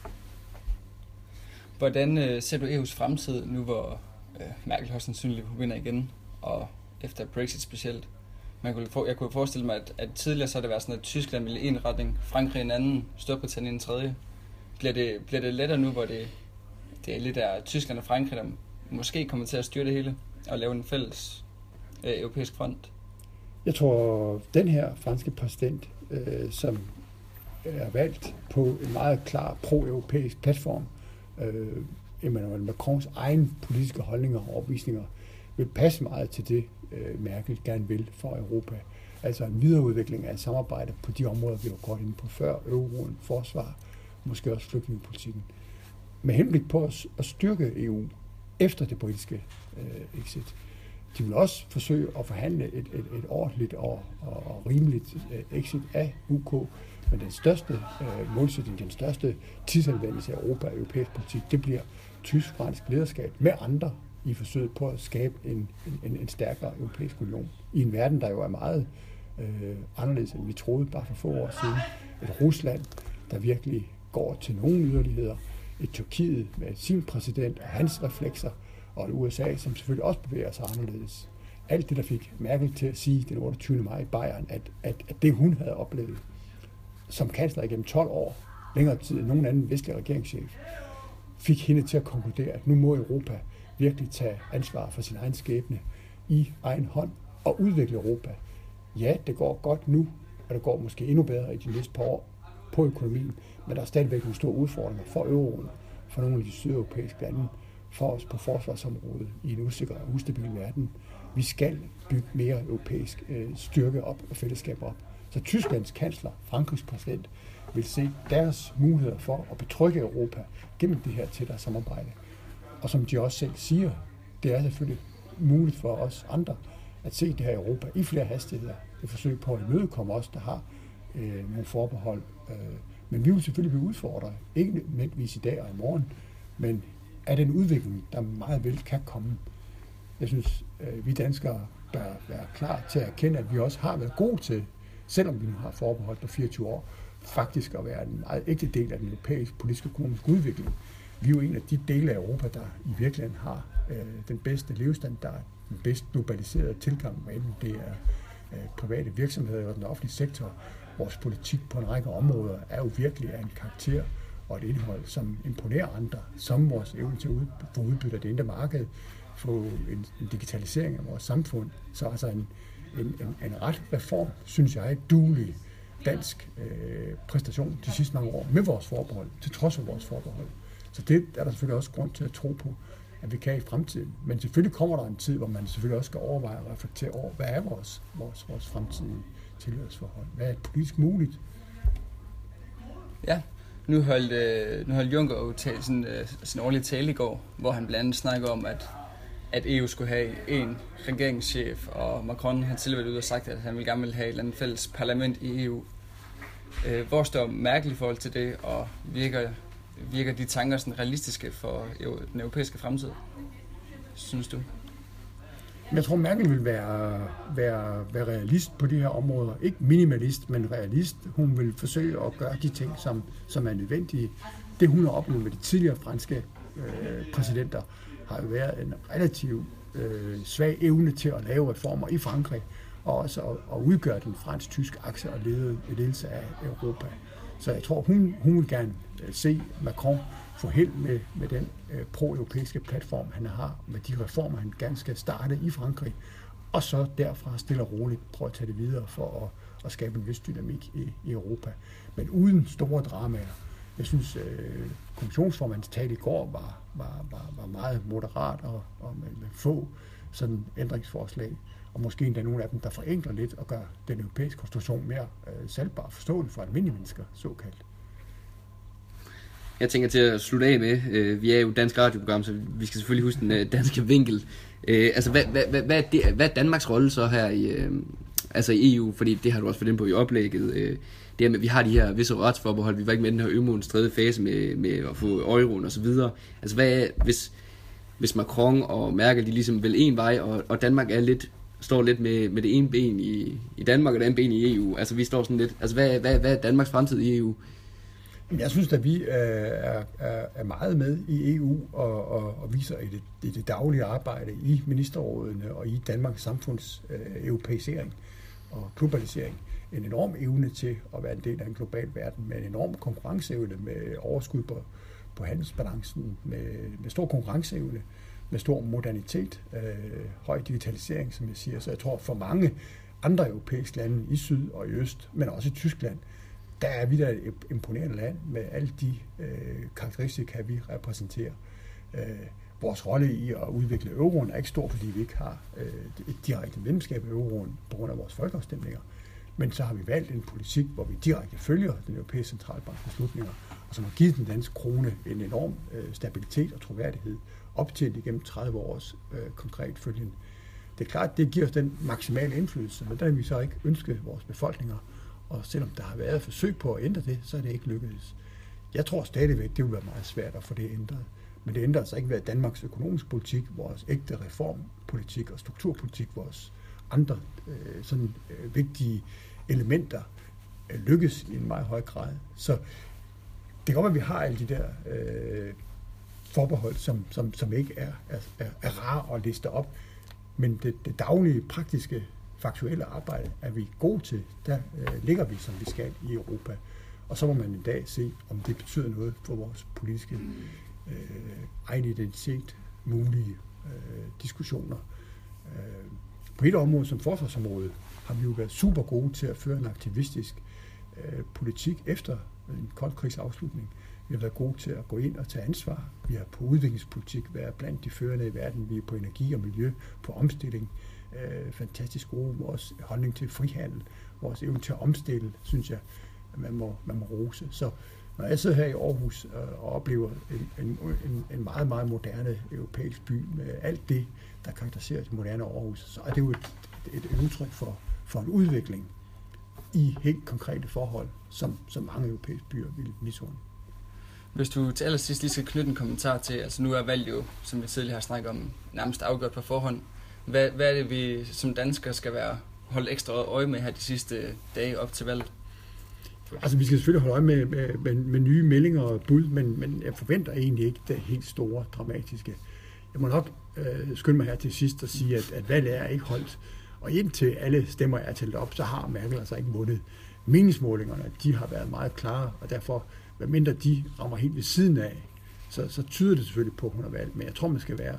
Hvordan ser du EU's fremtid nu, hvor Merkel højst sandsynligt vinder igen, og efter Brexit specielt? Jeg kunne forestille mig, at tidligere så har det været sådan, at Tyskland ville i en retning, Frankrig en anden, Storbritannien en tredje. Bliver det lettere nu, hvor det er lidt af Tyskland og Frankrig, der måske kommer til at styre det hele og lave en fælles europæisk front? Jeg tror, den her franske præsident, som er valgt på en meget klar pro-europæisk platform, Emmanuel Macrons egen politiske holdninger og overbevisninger, vil passe meget til det, Merkel gerne vil for Europa. Altså en videreudvikling af samarbejde på de områder, vi var godt inde på før, euroen, forsvar, måske også flygtningepolitikken. Med henblik på at styrke EU efter det britiske exit. De vil også forsøge at forhandle et ordentligt og rimeligt exit af UK, men den største målsætning, den største tidsanvendelse af Europa og europæisk politik, det bliver tysk-fransk lederskab med andre i forsøget på at skabe en stærkere europæisk union. I en verden, der jo er meget anderledes, end vi troede bare for få år siden. Et Rusland, der virkelig går til nogle yderligheder. Et Tyrkiet med sin præsident og hans reflekser, og et USA, som selvfølgelig også bevæger sig anderledes. Alt det, der fik Merkel til at sige den 28. maj i Bayern, at det hun havde oplevet som kansler igennem 12 år, længere tid end nogen anden vestlig regeringschef, fik hende til at konkludere, at nu må Europa virkelig tage ansvar for sin egen skæbne i egen hånd og udvikle Europa. Ja, det går godt nu, og det går måske endnu bedre i de næste par år på økonomien, men der er stadigvæk nogle store udfordringer for euroen, for nogle af de sydeuropæiske lande, for os på forsvarsområdet i en usikker og ustabil verden. Vi skal bygge mere europæisk styrke op og fællesskab op. Så Tysklands kansler, Frankrigs præsident, vil se deres muligheder for at betrygge Europa gennem det her tættere samarbejde. Og som de også selv siger, det er selvfølgelig muligt for os andre at se det her Europa i flere hastigheder. Det forsøg på at imødekomme os, der har nogle forbehold. Men vi vil selvfølgelig blive udfordret, ikke nødvendigvis i dag og i morgen, men er den udvikling, der meget vel kan komme. Jeg synes, vi danskere bør være klar til at erkende, at vi også har været gode til, selvom vi nu har forbeholdt på 24 år, faktisk at være en meget ægte del af den europæiske politiske økonomiske udvikling. Vi er jo en af de dele af Europa, der i virkeligheden har den bedste levestandard, den bedst globaliserede tilgang, hvad enten det er private virksomheder eller den offentlige sektor. Vores politik på en række områder er jo virkelig af en karakter og et indhold, som imponerer andre, som vores evne til at få udbytte af det indre marked, få en digitalisering af vores samfund. Så altså en ret reform, synes jeg, duelig dansk præstation de sidste mange år med vores forbehold, til trods af vores forbehold. Så det er der selvfølgelig også grund til at tro på, at vi kan i fremtiden. Men selvfølgelig kommer der en tid, hvor man selvfølgelig også skal overveje og reflektere over, hvad er vores fremtidige tilhørsforhold? Hvad er politisk muligt? Ja, nu holdt Juncker jo sin årlige tale i går, hvor han blandt andet snakker om, at EU skulle have en regeringschef, og Macron har tidligere været ude og sagt, at han gerne vil have et eller andet fælles parlament i EU. Hvor står Merkel i forhold til det, og virker de tanker sådan realistiske for den europæiske fremtid, synes du? Jeg tror, Merkel vil være realist på de her områder. Ikke minimalist, men realist. Hun vil forsøge at gøre de ting, som er nødvendige. Det, hun har oplevet med de tidligere franske præsidenter, har jo været en relativt svag evne til at lave reformer i Frankrig, og også at udgøre den fransk-tyske akse og ledelse af Europa. Så jeg tror, hun vil gerne se Macron få held med den pro-europæiske platform, han har, med de reformer, han gerne skal starte i Frankrig, og så derfra stille og roligt prøve at tage det videre for at skabe en vis dynamik i Europa. Men uden store dramaer. Jeg synes, kommissionsformandens tale i går var meget moderat og med få sådan ændringsforslag, og måske endda nogle af dem, der forenkler lidt og gør den europæiske konstruktion mere salgbar og forståelig for almindelige mennesker, såkaldt. Jeg tænker til at slutte af med, vi er jo et dansk radioprogram, så vi skal selvfølgelig huske den danske vinkel. Altså, hvad er Danmarks rolle så her i EU? Fordi det har du også fået ind på i oplægget. Det med, vi har de her visse retsforbehold, vi var ikke med den her ømmånens tredje fase med at få euroen og så videre. Altså, hvad er, hvis Macron og Merkel, de ligesom vil en vej, og Danmark står lidt med det ene ben i Danmark og det andet ben i EU. Altså, vi står sådan lidt. Altså, hvad er Danmarks fremtid i EU? Jeg synes, at vi er meget med i EU og viser i det daglige arbejde i ministerrådene og i Danmarks samfunds europæisering og globalisering en enorm evne til at være en del af en global verden med en enorm konkurrenceevne, med overskud på handelsbalancen, med stor konkurrenceevne, med stor modernitet, høj digitalisering, som jeg siger. Så jeg tror, for mange andre europæiske lande i syd og i øst, men også i Tyskland, der er vi da et imponerende land med alle de karakteristika, vi repræsenterer. Vores rolle i at udvikle euroen er ikke stor, fordi vi ikke har et direkte medlemskab i euroen på grund af vores folkeafstemninger. Men så har vi valgt en politik, hvor vi direkte følger den europæiske centralbanks beslutninger, og som har givet den danske krone en enorm stabilitet og troværdighed, optjent igennem 30 års konkret følgen. Det er klart, det giver os den maksimale indflydelse, men der har vi så ikke ønsket vores befolkninger, og selvom der har været forsøg på at ændre det, så er det ikke lykkedes. Jeg tror stadigvæk, det vil være meget svært at få det ændret. Men det ændrer altså ikke ved Danmarks økonomisk politik, vores ægte reformpolitik og strukturpolitik, vores andre vigtige elementer lykkes i en meget høj grad. Så det kan godt være, at vi har alle de der forbehold, som ikke er rare at liste op, men det daglige, praktiske, faktuelle arbejde er vi gode til. Der ligger vi, som vi skal i Europa. Og så må man en dag se, om det betyder noget for vores politiske egen identitet, mulige diskussioner. På et område som forsvarsområdet har vi jo været super gode til at føre en aktivistisk politik efter en kold krigs afslutning. Vi har været gode til at gå ind og tage ansvar. Vi har på udviklingspolitik været blandt de førende i verden. Vi er på energi og miljø, på omstilling. Fantastisk gode. Vores holdning til frihandel, vores evne til at omstille, synes jeg, at man må rose. Så når jeg sidder her i Aarhus og oplever en meget, meget moderne europæisk by med alt det, der karakteriserer det moderne Aarhus, så er det jo et udtryk for en udvikling i helt konkrete forhold, som mange europæiske byer vil misunde. Hvis du til allersidst lige skal knytte en kommentar til, altså nu er valget jo, som vi tidligere har snakket om, nærmest afgjort på forhånd. Hvad er det, vi som danskere skal holde ekstra øje med her de sidste dage op til valget? Altså vi skal selvfølgelig holde øje med nye meldinger og bud, men jeg forventer egentlig ikke det helt store, dramatiske. Jeg må nok skynde mig her til sidst og sige, at valget er ikke holdt. Og indtil alle stemmer er talt op, så har Merkel altså ikke vundet. Meningsmålingerne, de har været meget klare, og derfor, hvad mindre de rammer helt ved siden af, så tyder det selvfølgelig på, at hun har valgt. Men jeg tror, man skal være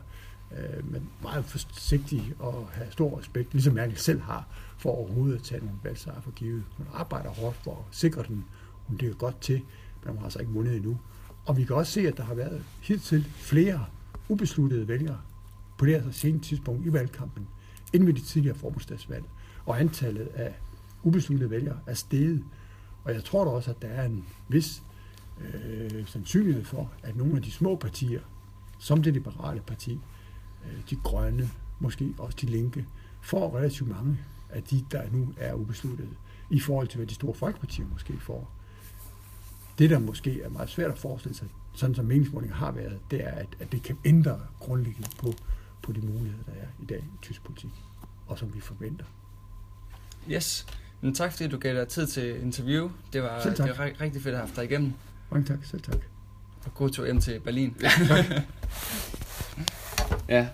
meget forsigtig og have stor respekt, ligesom Merkel selv har, for overhovedet at tage nogle valgsejre for givet. Hun arbejder hårdt for at sikre den. Hun ligger godt til, men hun har altså ikke vundet endnu. Og vi kan også se, at der har været hidtil flere ubesluttede vælgere på det her sene tidspunkt i valgkampen, end ved de tidligere forbundsdagsvalg. Og antallet af ubesluttede vælgere er steget. Og jeg tror da også, at der er en vis sandsynlighed for, at nogle af de små partier, som det liberale parti, de grønne, måske også de linke, får relativt mange af de, der nu er ubesluttede, i forhold til, hvad de store folkepartier måske får. Det, der måske er meget svært at forestille sig, sådan som meningsmålinger har været, det er, at det kan ændre grundlæggende på de muligheder, der er i dag i tysk politik, og som vi forventer. Yes. Men tak, fordi du gav dig tid til interview. Det var rigtig fedt at have dig igennem. Mange tak. Selv tak. Og god tur hjem til Berlin. Ja.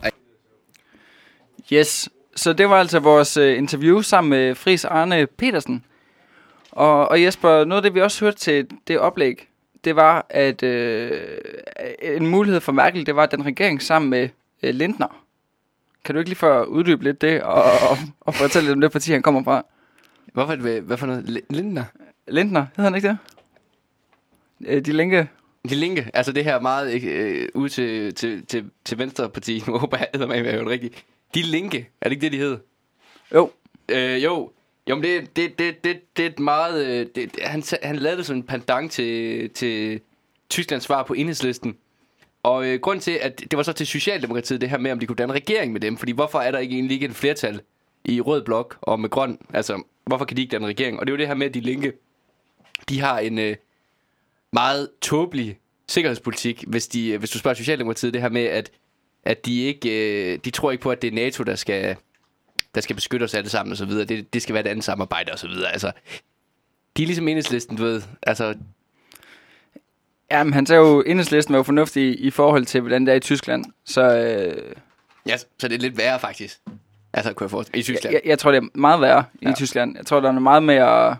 Yes. Så det var altså vores interview sammen med Friis Arne Petersen. Og Jesper, noget af det, vi også hørte til det oplæg, det var, at en mulighed for Merkel, det var den regering sammen med Lindner. Kan du ikke lige få uddybe lidt det, og fortælle lidt om det parti, han kommer fra? Hvad for noget? Lindner? Lindner, hedder han ikke det? De linke. De linke, altså det her meget ude til Venstreparti, nu håber jeg, at jeg hører det rigtigt. De linke, er det ikke det, de hedder? Jo. Jo, men det er et meget... Han lavede det som en pendant til Tysklands svar på Enhedslisten. Og grund til, at det var så til Socialdemokratiet, det her med, om de kunne danne regering med dem. Fordi hvorfor er der egentlig ikke et flertal i rød blok og med grøn? Altså, hvorfor kan de ikke danne regering? Og det er jo det her med, at de linke, de har en meget tåbelig sikkerhedspolitik, hvis du spørger Socialdemokratiet, det her med, at de ikke... de tror ikke på, at det er NATO, der skal beskytte os alle sammen og så videre. Det skal være et andet samarbejde og så videre. Altså, de er ligesom Enhedslisten, du ved. Altså... Jamen, han sagde jo, Enhedslisten var jo fornuftig i forhold til, hvordan det er i Tyskland. Så... Ja, så det er lidt værre faktisk. Altså, kunne jeg forestille i Tyskland. Jeg tror, det er meget værre i Tyskland. Jeg tror, der er meget mere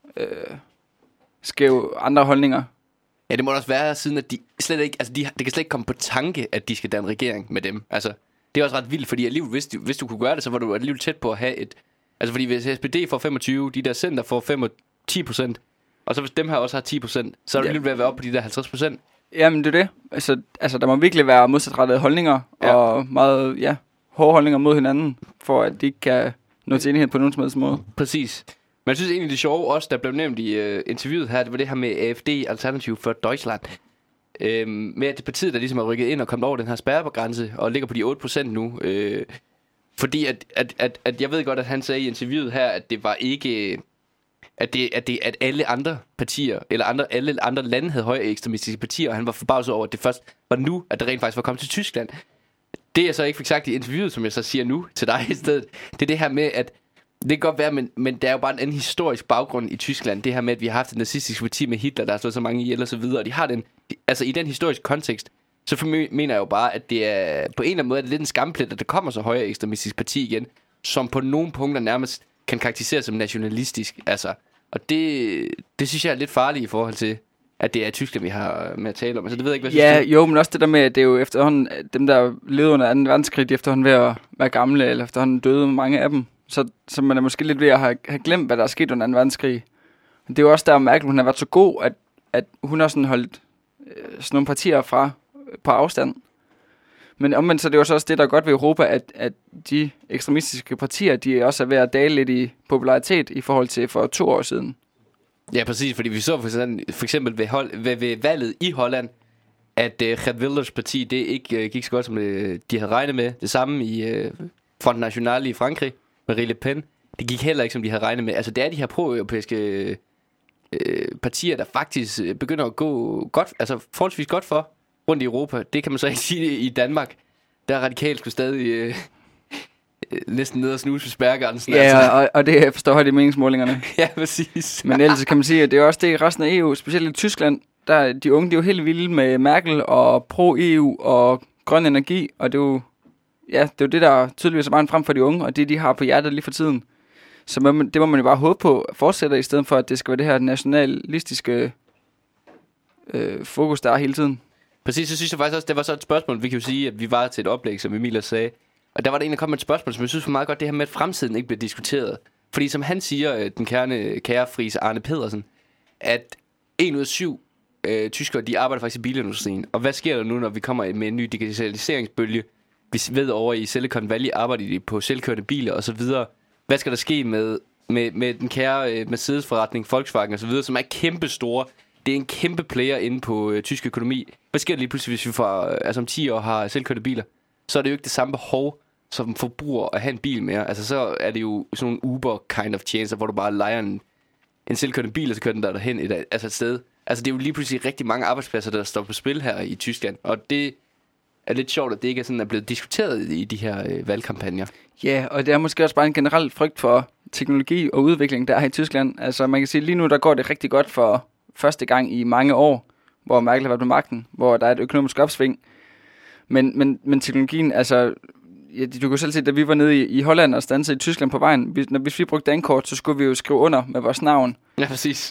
skæve andre holdninger. Ja, det må også være, siden at de slet ikke... Altså, det kan slet ikke komme på tanke, at de skal danne regering med dem. Altså, det er også ret vildt, fordi alligevel, hvis du kunne gøre det, så var du alligevel tæt på at have et... Altså, fordi hvis SPD får 25, de der center får 10%, og så hvis dem her også har 10%, så er du alligevel ved at være oppe på de der 50%. Jamen, det er det. Altså der må virkelig være modsatrettede holdninger, og meget, hårde holdninger mod hinanden, for at de ikke kan nå til enighed på nogen som helst måde. Præcis. Men jeg synes egentlig, det sjove også, der blev nævnt i interviewet her, det var det her med AfD, Alternativ for Deutschland. Med at det partiet, der ligesom er rykket ind og kommet over den her spærregrænse, og ligger på de 8% nu. Fordi at jeg ved godt, at han sagde i interviewet her, at det var ikke... At alle andre partier, eller alle andre lande havde høje ekstremistiske partier, og han var forbavset over, at det først var nu, at det rent faktisk var kommet til Tyskland. Det jeg så ikke fik sagt i interviewet, som jeg så siger nu til dig i stedet, det er det her med, at det kan godt være, men der er jo bare en anden historisk baggrund i Tyskland. Det her med, at vi har haft et nazistisk parti med Hitler, der har slået så mange ihjel og så videre, og de har den, altså i den historiske kontekst, så mener jeg jo bare, at det er på en eller anden måde, at det er lidt en skamplet, at der kommer så højere ekstremistisk parti igen, som på nogle punkter nærmest kan karakteriseres som nationalistisk, altså. Og det Det synes jeg er lidt farligt i forhold til, at det er Tyskland, vi har med at tale om. Altså, det ved jeg ikke, hvad synes du? Jo, men også det der med, at det er jo efterhånden, dem der levede under 2. verdenskrig, de er efterhånden ved at være gamle, eller efterhånden døde mange af dem. Så man er måske lidt ved at have glemt, hvad der er sket under 2. verdenskrig. Det er jo også der, Merkel, hun har været så god, at hun har sådan holdt sådan nogle partier fra på afstand. Men omvendt, så er det jo så også det, der er godt ved Europa, at de ekstremistiske partier, de også er ved at dale lidt i popularitet i forhold til for 2 år siden. Ja, præcis, fordi vi så for eksempel ved valget i Holland, at Geert Wilders parti, det ikke gik så godt, som de havde regnet med. Det samme i Front National i Frankrig, Marine Le Pen. Det gik heller ikke, som de havde regnet med. Altså, det er de her pro-europæiske partier, der faktisk begynder at gå godt, altså forholdsvis godt for rundt i Europa. Det kan man så ikke sige i Danmark. Der er radikalt skulle stadig næsten ned og snuse ved spærregrænsen. Ja, altså. og det forstår jeg i meningsmålingerne. Ja, præcis. Men ellers kan man sige, at det er også det i resten af EU, specielt i Tyskland, der de unge, de er jo helt vilde med Merkel og pro-EU og grøn energi, og det er jo, ja, det er jo det, der tydeligvis er vejen frem for de unge, og det, de har på hjertet lige for tiden. Så det må man jo bare håbe på fortsætter, i stedet for, at det skal være det her nationalistiske fokus, der er hele tiden. Præcis, så synes jeg faktisk også, det var så et spørgsmål, vi kan jo sige, at vi var til et oplæg, som Emil sagde. Og der var der en, der kom med et spørgsmål, som jeg synes var meget godt, det her med, at fremtiden ikke bliver diskuteret. Fordi som han siger, den kære Friis Arne Pedersen, at 1 ud af 7 tyskere, de arbejder faktisk i bilindustrien. Og hvad sker der nu, når vi kommer med en ny digitaliseringsbølge? Vi ved over i Silicon Valley, arbejder de på selvkørende biler og så videre. Hvad skal der ske med den kære Mercedes-forretning, Volkswagen og så videre, som er kæmpe store? Det er en kæmpe player inde på tysk økonomi. Hvad sker der lige pludselig, hvis vi om 10 år har selvkørende biler? Så er det jo ikke det samme behov som forbruger at have en bil mere. Altså så er det jo sådan nogle Uber kind of tjenester, hvor du bare lejer en selvkørende bil, og så kører den derhen et sted. Altså det er jo lige pludselig rigtig mange arbejdspladser, der står på spil her i Tyskland. Og det er lidt sjovt, at det ikke er blevet diskuteret i de her valgkampagner. Ja, og det er måske også bare en generel frygt for teknologi og udvikling, der er i Tyskland. Altså man kan sige, lige nu der går det rigtig godt for første gang i mange år, hvor Merkel har været på magten, hvor der er et økonomisk opsving. Men teknologien, altså, ja, du kan selv se, da vi var nede i Holland og standsede i Tyskland på vejen, hvis vi brugte dankort, så skulle vi jo skrive under med vores navn. Ja, præcis.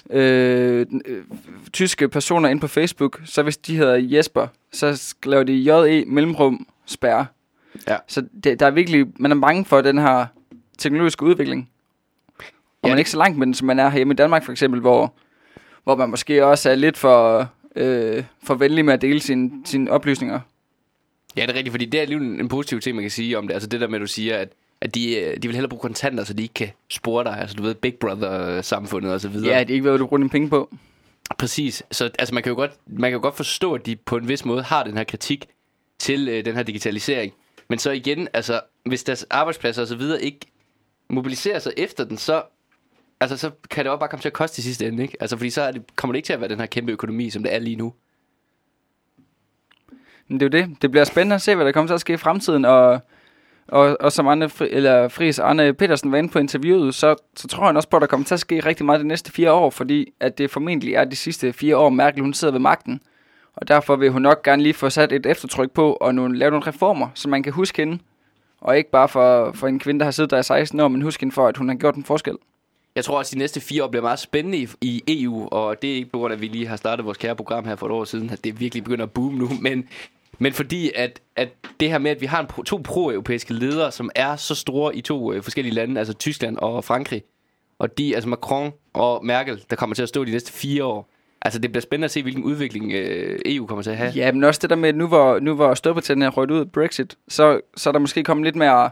Tyske personer ind på Facebook, så hvis de hedder Jesper, så skriver de JE mellemrum spærre. Ja. Så der er virkelig, man er bange for den her teknologiske udvikling. Og man er ikke så langt med den, som man er hjemme i Danmark for eksempel, hvor man måske også er lidt for venlig med at dele sine oplysninger. Ja, det er rigtigt, fordi det er alligevel en positiv ting, man kan sige om det. Altså det der med, at du siger, at de vil hellere bruge kontanter, så de ikke kan spore dig. Altså du ved, Big Brother-samfundet og så videre. Ja, det er ikke, hvad du bruger dine penge på. Præcis. Så altså, man kan jo godt forstå, at de på en vis måde har den her kritik til den her digitalisering. Men så igen, altså hvis deres arbejdspladser og så videre ikke mobiliserer sig efter den, så kan det også bare komme til at koste i sidste ende, ikke? Altså fordi så kommer det ikke til at være den her kæmpe økonomi, som det er lige nu. Men det er jo det. Det bliver spændende at se, hvad der kommer til at ske i fremtiden, og som Friis Arne Pedersen var inde på interviewet, så tror jeg også på, at der kommer til at ske rigtig meget de næste 4 år, fordi at det formentlig er de sidste 4 år, Merkel hun sidder ved magten. Og derfor vil hun nok gerne lige få sat et eftertryk på, og lave nogle reformer, så man kan huske hende. Og ikke bare for en kvinde, der har siddet der i 16 år, men huske hende for, at hun har gjort en forskel. Jeg tror også, at de næste 4 år bliver meget spændende i EU, og det er ikke på grund af, at vi lige har startet vores kære program her for et år siden, at det virkelig begynder at boome nu, men fordi at det her med, at vi har 2 pro-europæiske ledere, som er så store i 2 forskellige lande, altså Tyskland og Frankrig, og de, altså Macron og Merkel, der kommer til at stå de næste 4 år. Altså det bliver spændende at se, hvilken udvikling EU kommer til at have. Ja, men også det der med, at nu hvor Storbritannien er røget ud Brexit, så er der måske kommet lidt mere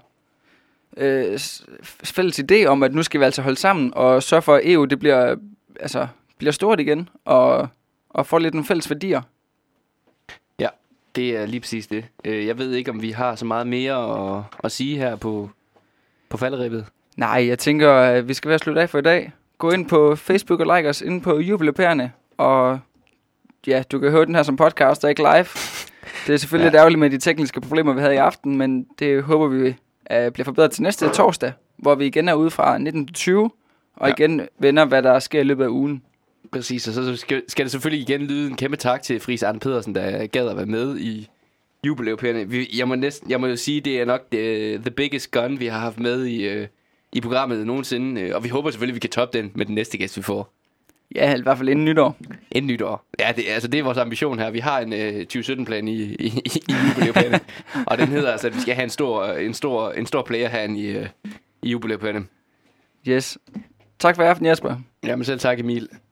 fælles idé om, at nu skal vi altså holde sammen og sørge for, at EU det bliver stort igen og får lidt nogle fælles værdier. Ja, det er lige præcis det. Jeg ved ikke, om vi har så meget mere at sige her på falderebet. Nej, jeg tænker, at vi skal være slut af for i dag. Gå ind på Facebook og like os inde på Jubeleuropæerne. Og ja, du kan høre den her som podcast og ikke live. Det er selvfølgelig lidt ærgerligt med de tekniske problemer, vi havde i aften, men det håber vi bliver forbedret til næste torsdag, hvor vi igen er ude fra 19-20, og igen vender, hvad der sker i løbet af ugen. Præcis, og så skal det selvfølgelig igen lyde en kæmpe tak til Friis Arne Pedersen, der gad at være med i Jubeleuropæerne. Jeg må jo sige, det er nok the biggest gun, vi har haft med i programmet nogensinde, og vi håber selvfølgelig, vi kan toppe den med den næste gæst, vi får. Ja, i hvert fald inden nytår. Inden nytår. Ja, det er vores ambition her. Vi har en 2017-plan i jubilæumsplanen. Og den hedder altså, at vi skal have en stor player herinde i jubilæumsplanen. Yes. Tak for i aften, Jesper. Jamen selv tak, Emil.